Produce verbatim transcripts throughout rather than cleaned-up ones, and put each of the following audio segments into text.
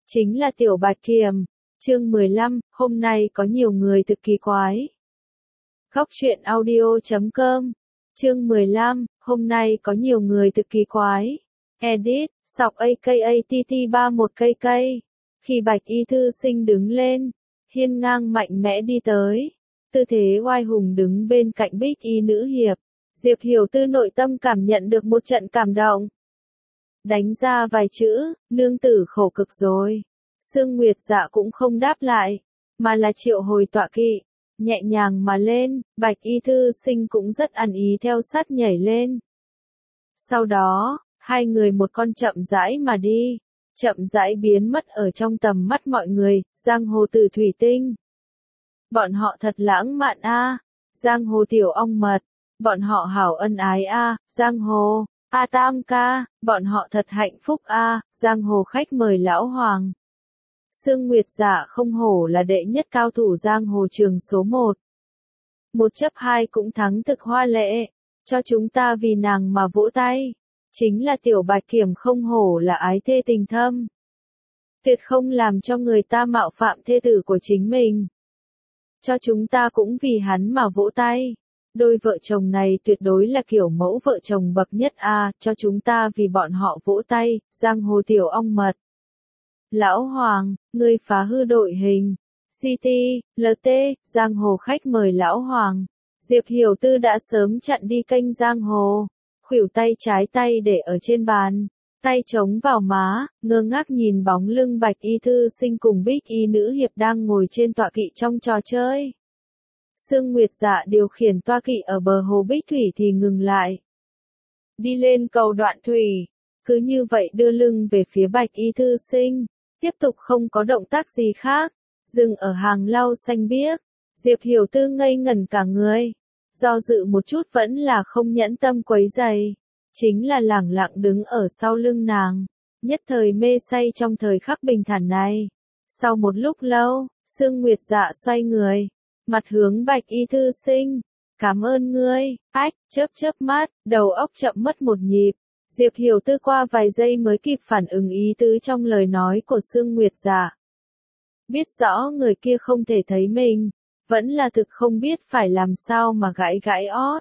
chính là Tiểu Bạch Kiểm. Chương mười lăm, hôm nay có nhiều người thực kỳ quái. Góc truyện audio chấm com. Chương mười lăm, hôm nay có nhiều người thực kỳ quái. Edit, sọc a ca a tê tê ba mươi mốt cây cây. Khi Bạch Y thư sinh đứng lên, hiên ngang mạnh mẽ đi tới, tư thế oai hùng đứng bên cạnh Bích Y nữ hiệp, Diệp Hiểu Tư nội tâm cảm nhận được một trận cảm động. Đánh ra vài chữ, nương tử khổ cực rồi. Sương Nguyệt Dạ cũng không đáp lại, mà là triệu hồi tọa kỵ, nhẹ nhàng mà lên, Bạch Y thư sinh cũng rất ăn ý theo sát nhảy lên. Sau đó, hai người một con chậm rãi mà đi, chậm rãi biến mất ở trong tầm mắt mọi người, giang hồ tử thủy tinh. Bọn họ thật lãng mạn a, giang hồ tiểu ong mật, bọn họ hảo ân ái a, giang hồ, a tam ca, bọn họ thật hạnh phúc a, giang hồ khách mời lão hoàng. Sương Nguyệt Dạ không hổ là đệ nhất cao thủ giang hồ trường số một. Một chấp hai cũng thắng thực hoa lệ, cho chúng ta vì nàng mà vỗ tay. Chính là Tiểu Bạch Kiểm không hổ là ái thê tình thâm. Tuyệt không làm cho người ta mạo phạm thê tử của chính mình. Cho chúng ta cũng vì hắn mà vỗ tay. Đôi vợ chồng này tuyệt đối là kiểu mẫu vợ chồng bậc nhất a, cho chúng ta vì bọn họ vỗ tay, giang hồ tiểu ong mật. Lão Hoàng, ngươi phá hư đội hình. xê tê, lờ tê, giang hồ khách mời Lão Hoàng. Diệp Hiểu Tư đã sớm chặn đi kênh giang hồ. Khuỷu tay trái tay để ở trên bàn, tay chống vào má, ngơ ngác nhìn bóng lưng Bạch Y thư sinh cùng Bích Y nữ hiệp đang ngồi trên tọa kỵ trong trò chơi. Sương Nguyệt Dạ điều khiển tọa kỵ ở bờ hồ Bích Thủy thì ngừng lại. Đi lên cầu Đoạn Thủy, cứ như vậy đưa lưng về phía Bạch Y thư sinh, tiếp tục không có động tác gì khác, dừng ở hàng lau xanh biếc. Diệp Hiểu Tư ngây ngẩn cả người. Do dự một chút vẫn là không nhẫn tâm quấy giày, chính là lẳng lặng đứng ở sau lưng nàng, nhất thời mê say trong thời khắc bình thản này. Sau một lúc lâu, Sương Nguyệt Dạ xoay người, mặt hướng Bạch Y thư sinh, cảm ơn ngươi, ách, chớp chớp mắt, đầu óc chậm mất một nhịp. Diệp Hiểu Tư qua vài giây mới kịp phản ứng ý tứ trong lời nói của Sương Nguyệt Dạ. Biết rõ người kia không thể thấy mình, vẫn là thực không biết phải làm sao mà gãi gãi ót.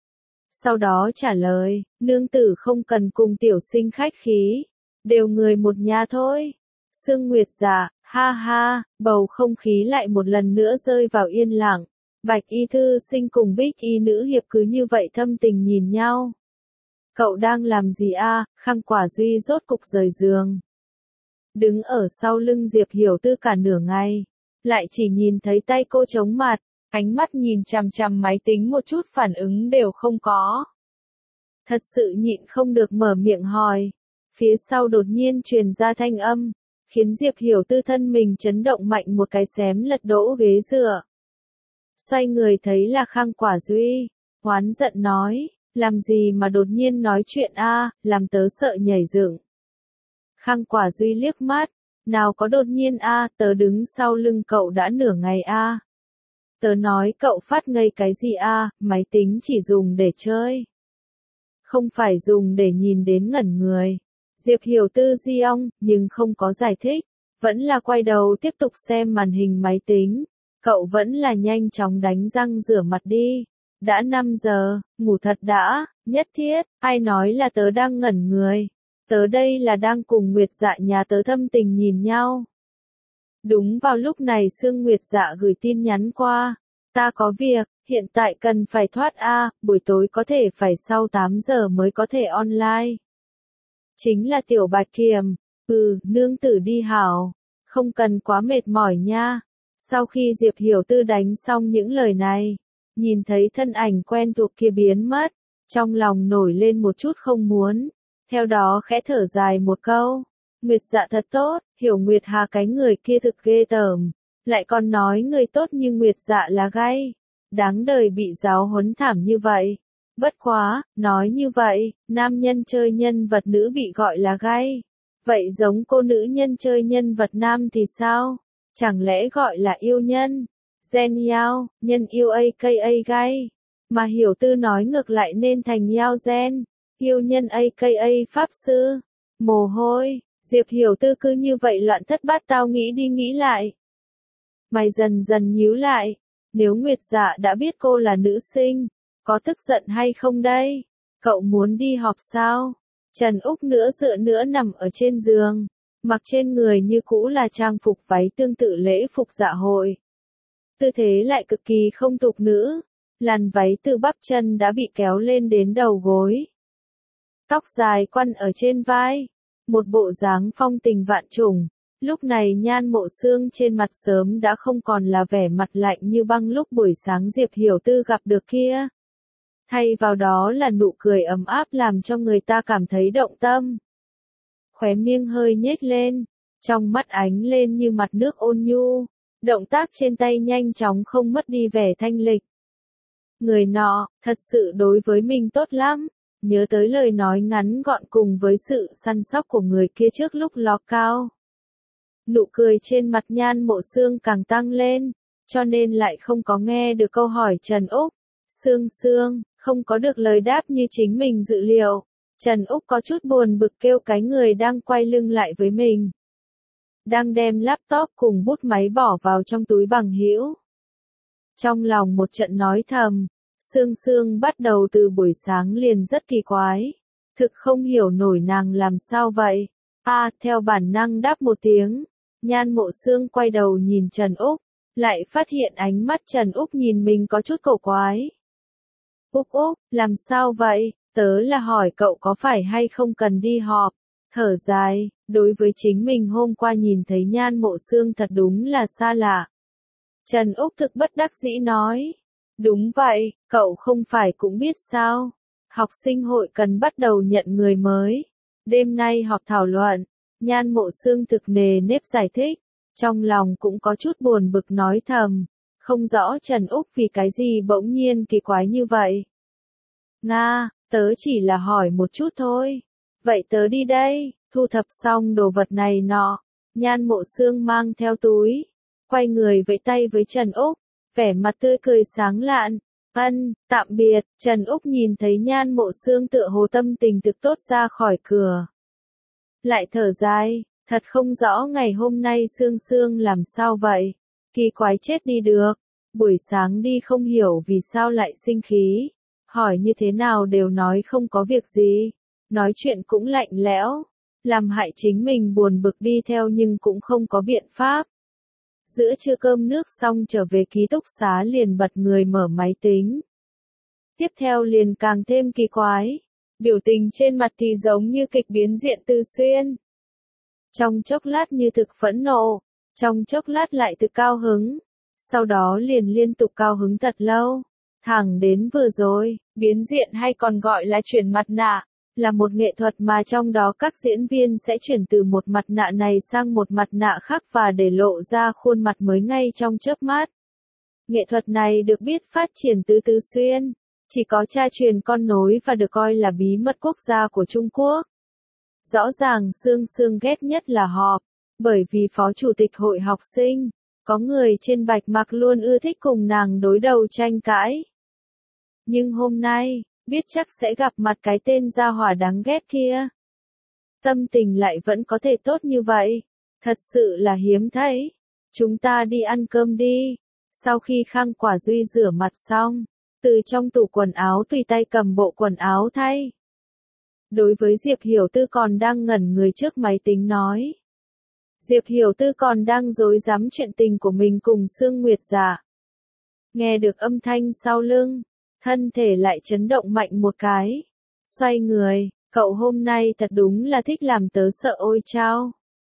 Sau đó trả lời, nương tử không cần cùng tiểu sinh khách khí, đều người một nhà thôi. Sương Nguyệt Dạ, ha ha, bầu không khí lại một lần nữa rơi vào yên lặng. Bạch Y thư sinh cùng Bích Y nữ hiệp cứ như vậy thâm tình nhìn nhau. Cậu đang làm gì a? Khang Quả Duy rốt cục rời giường. Đứng ở sau lưng Diệp Hiểu Tư cả nửa ngày, lại chỉ nhìn thấy tay cô chống mặt, ánh mắt nhìn chằm chằm máy tính một chút phản ứng đều không có. Thật sự nhịn không được mở miệng hỏi. Phía sau đột nhiên truyền ra thanh âm, khiến Diệp Hiểu Tư thân mình chấn động mạnh một cái xém lật đổ ghế dựa. Xoay người thấy là Khang Quả Duy, oán giận nói, làm gì mà đột nhiên nói chuyện a, làm tớ sợ nhảy dựng. Khang Quả Duy liếc mắt, nào có đột nhiên a, tớ đứng sau lưng cậu đã nửa ngày a. Tớ nói cậu phát ngây cái gì a, máy tính chỉ dùng để chơi. Không phải dùng để nhìn đến ngẩn người. Diệp Hiểu Tư di ong, nhưng không có giải thích, vẫn là quay đầu tiếp tục xem màn hình máy tính. Cậu vẫn là nhanh chóng đánh răng rửa mặt đi. Đã năm giờ, ngủ thật đã, nhất thiết, ai nói là tớ đang ngẩn người. Tớ đây là đang cùng Nguyệt Dạ nhà tớ thâm tình nhìn nhau. Đúng vào lúc này Sương Nguyệt Dạ gửi tin nhắn qua. Ta có việc, hiện tại cần phải thoát a, buổi tối có thể phải sau tám giờ mới có thể online. Chính là Tiểu Bạch Kiểm, ừ, nương tử đi hảo, không cần quá mệt mỏi nha. Sau khi Diệp Hiểu Tư đánh xong những lời này, nhìn thấy thân ảnh quen thuộc kia biến mất, trong lòng nổi lên một chút không muốn. Theo đó khẽ thở dài một câu, Nguyệt Dạ thật tốt, Hiểu Nguyệt Hà cái người kia thực ghê tởm, lại còn nói người tốt như Nguyệt Dạ là gay, đáng đời bị giáo huấn thảm như vậy. Bất quá, nói như vậy, nam nhân chơi nhân vật nữ bị gọi là gay, vậy giống cô nữ nhân chơi nhân vật nam thì sao? Chẳng lẽ gọi là yêu nhân? Gen Yao, nhân yêu a ca a gay, mà Hiểu Tư nói ngược lại nên thành Yao gen. Yêu nhân a ca a pháp sư. Mồ hôi, Diệp Hiểu Tư cứ như vậy loạn thất bát tao nghĩ đi nghĩ lại. Mày dần dần nhíu lại, nếu Nguyệt Dạ đã biết cô là nữ sinh, có tức giận hay không đây? Cậu muốn đi họp sao? Trần Úc nữa dựa nữa nằm ở trên giường, mặc trên người như cũ là trang phục váy tương tự lễ phục dạ hội. Tư thế lại cực kỳ không tục nữ, làn váy từ bắp chân đã bị kéo lên đến đầu gối. Tóc dài quăn ở trên vai, một bộ dáng phong tình vạn trùng. Lúc này Nhan Mộ Sương trên mặt sớm đã không còn là vẻ mặt lạnh như băng lúc buổi sáng Diệp Hiểu Tư gặp được kia. Thay vào đó là nụ cười ấm áp làm cho người ta cảm thấy động tâm. Khóe miệng hơi nhếch lên, trong mắt ánh lên như mặt nước ôn nhu, động tác trên tay nhanh chóng không mất đi vẻ thanh lịch. Người nọ, thật sự đối với mình tốt lắm, nhớ tới lời nói ngắn gọn cùng với sự săn sóc của người kia trước lúc ló cao. Nụ cười trên mặt Nhan Mộ Sương càng tăng lên, cho nên lại không có nghe được câu hỏi Trần Úc. Sương Sương, không có được lời đáp như chính mình dự liệu. Trần Úc có chút buồn bực kêu cái người đang quay lưng lại với mình. Đang đem laptop cùng bút máy bỏ vào trong túi bằng hữu. Trong lòng một trận nói thầm, Sương Sương bắt đầu từ buổi sáng liền rất kỳ quái. Thực không hiểu nổi nàng làm sao vậy. A, à, theo bản năng đáp một tiếng. Nhan Mộ Sương quay đầu nhìn Trần Úc, lại phát hiện ánh mắt Trần Úc nhìn mình có chút cổ quái. Úc Úc, làm sao vậy? Tớ là hỏi cậu có phải hay không cần đi họp. Thở dài, đối với chính mình hôm qua nhìn thấy Nhan Mộ Sương thật đúng là xa lạ. Trần Úc thực bất đắc dĩ nói. Đúng vậy, cậu không phải cũng biết sao. Học sinh hội cần bắt đầu nhận người mới. Đêm nay họp thảo luận. Nhan Mộ Sương thực nề nếp giải thích, trong lòng cũng có chút buồn bực nói thầm, không rõ Trần Úc vì cái gì bỗng nhiên kỳ quái như vậy. Nga, tớ chỉ là hỏi một chút thôi. Vậy tớ đi đây, thu thập xong đồ vật này nọ. Nhan Mộ Sương mang theo túi, quay người vẫy tay với Trần Úc, vẻ mặt tươi cười sáng lạn. Ân, tạm biệt. Trần Úc nhìn thấy Nhan Mộ Sương tựa hồ tâm tình thực tốt ra khỏi cửa. Lại thở dài, thật không rõ ngày hôm nay Sương Sương làm sao vậy. Kỳ quái chết đi được. Buổi sáng đi không hiểu vì sao lại sinh khí. Hỏi như thế nào đều nói không có việc gì. Nói chuyện cũng lạnh lẽo. Làm hại chính mình buồn bực đi theo nhưng cũng không có biện pháp. Giữa trưa cơm nước xong trở về ký túc xá liền bật người mở máy tính. Tiếp theo liền càng thêm kỳ quái. Biểu tình trên mặt thì giống như kịch biến diện Tư Xuyên. Trong chốc lát như thực phẫn nộ, trong chốc lát lại thực cao hứng, sau đó liền liên tục cao hứng thật lâu. Thẳng đến vừa rồi, biến diện hay còn gọi là chuyển mặt nạ, là một nghệ thuật mà trong đó các diễn viên sẽ chuyển từ một mặt nạ này sang một mặt nạ khác và để lộ ra khuôn mặt mới ngay trong chớp mắt. Nghệ thuật này được biết phát triển từ Tư Xuyên. Chỉ có cha truyền con nối và được coi là bí mật quốc gia của Trung Quốc. Rõ ràng Sương Sương ghét nhất là họp, bởi vì phó chủ tịch hội học sinh, có người trên bạch mặc luôn ưa thích cùng nàng đối đầu tranh cãi. Nhưng hôm nay, biết chắc sẽ gặp mặt cái tên gia hỏa đáng ghét kia. Tâm tình lại vẫn có thể tốt như vậy, thật sự là hiếm thấy. Chúng ta đi ăn cơm đi. Sau khi Khang Quả Duy rửa mặt xong, từ trong tủ quần áo tùy tay cầm bộ quần áo thay. Đối với Diệp Hiểu Tư còn đang ngẩn người trước máy tính nói. Diệp Hiểu Tư còn đang rối rắm chuyện tình của mình cùng Sương Nguyệt Dạ. Nghe được âm thanh sau lưng, thân thể lại chấn động mạnh một cái. Xoay người, cậu hôm nay thật đúng là thích làm tớ sợ ôi chao.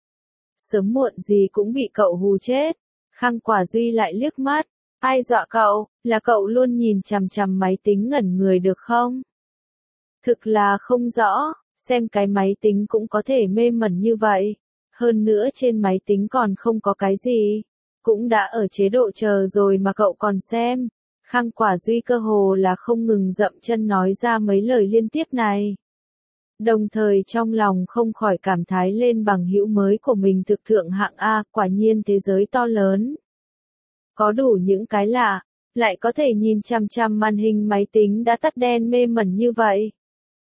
Sớm muộn gì cũng bị cậu hù chết. Khang Quả Duy lại liếc mắt. Ai dọa cậu, là cậu luôn nhìn chằm chằm máy tính ngẩn người được không? Thực là không rõ, xem cái máy tính cũng có thể mê mẩn như vậy. Hơn nữa trên máy tính còn không có cái gì. Cũng đã ở chế độ chờ rồi mà cậu còn xem. Khang Quả Duy cơ hồ là không ngừng dậm chân nói ra mấy lời liên tiếp này. Đồng thời trong lòng không khỏi cảm thán lên bằng hữu mới của mình thực thượng hạng A, quả nhiên thế giới to lớn. Có đủ những cái lạ, lại có thể nhìn chằm chằm màn hình máy tính đã tắt đen mê mẩn như vậy.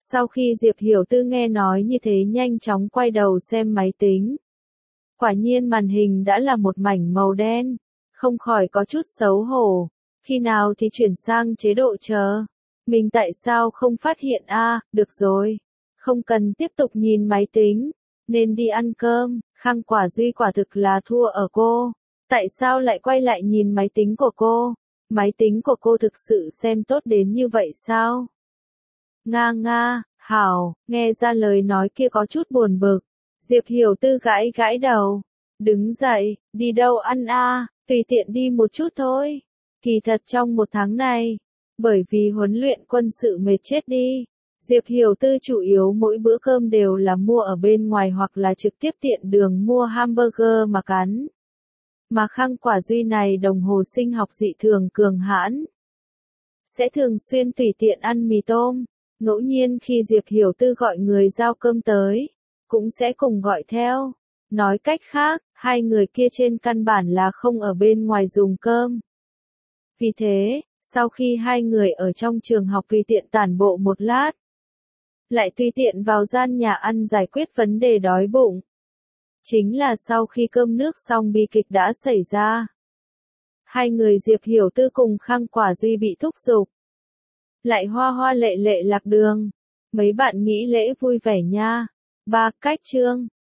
Sau khi Diệp Hiểu Tư nghe nói như thế nhanh chóng quay đầu xem máy tính. Quả nhiên màn hình đã là một mảnh màu đen, không khỏi có chút xấu hổ. Khi nào thì chuyển sang chế độ chờ? Mình tại sao không phát hiện a? À, được rồi. Không cần tiếp tục nhìn máy tính, nên đi ăn cơm. Khang Quả Duy quả thực là thua ở cô. Tại sao lại quay lại nhìn máy tính của cô? Máy tính của cô thực sự xem tốt đến như vậy sao? Nga nga, hảo, nghe ra lời nói kia có chút buồn bực. Diệp Hiểu Tư gãi gãi đầu. Đứng dậy, đi đâu ăn a? À, tùy tiện đi một chút thôi. Kỳ thật trong một tháng này, bởi vì huấn luyện quân sự mệt chết đi, Diệp Hiểu Tư chủ yếu mỗi bữa cơm đều là mua ở bên ngoài hoặc là trực tiếp tiện đường mua hamburger mà cắn. Mà Khang Quả Duy này đồng hồ sinh học dị thường cường hãn, sẽ thường xuyên tùy tiện ăn mì tôm, ngẫu nhiên khi Diệp Hiểu Tư gọi người giao cơm tới, cũng sẽ cùng gọi theo. Nói cách khác, hai người kia trên căn bản là không ở bên ngoài dùng cơm. Vì thế, sau khi hai người ở trong trường học tùy tiện tản bộ một lát, lại tùy tiện vào gian nhà ăn giải quyết vấn đề đói bụng. Chính là sau khi cơm nước xong bi kịch đã xảy ra. Hai người Diệp Hiểu Tư cùng Khang Quả Duy bị thúc giục. Lại hoa hoa lệ lệ lạc đường. Mấy bạn nghĩ lễ vui vẻ nha. Ba cách chương.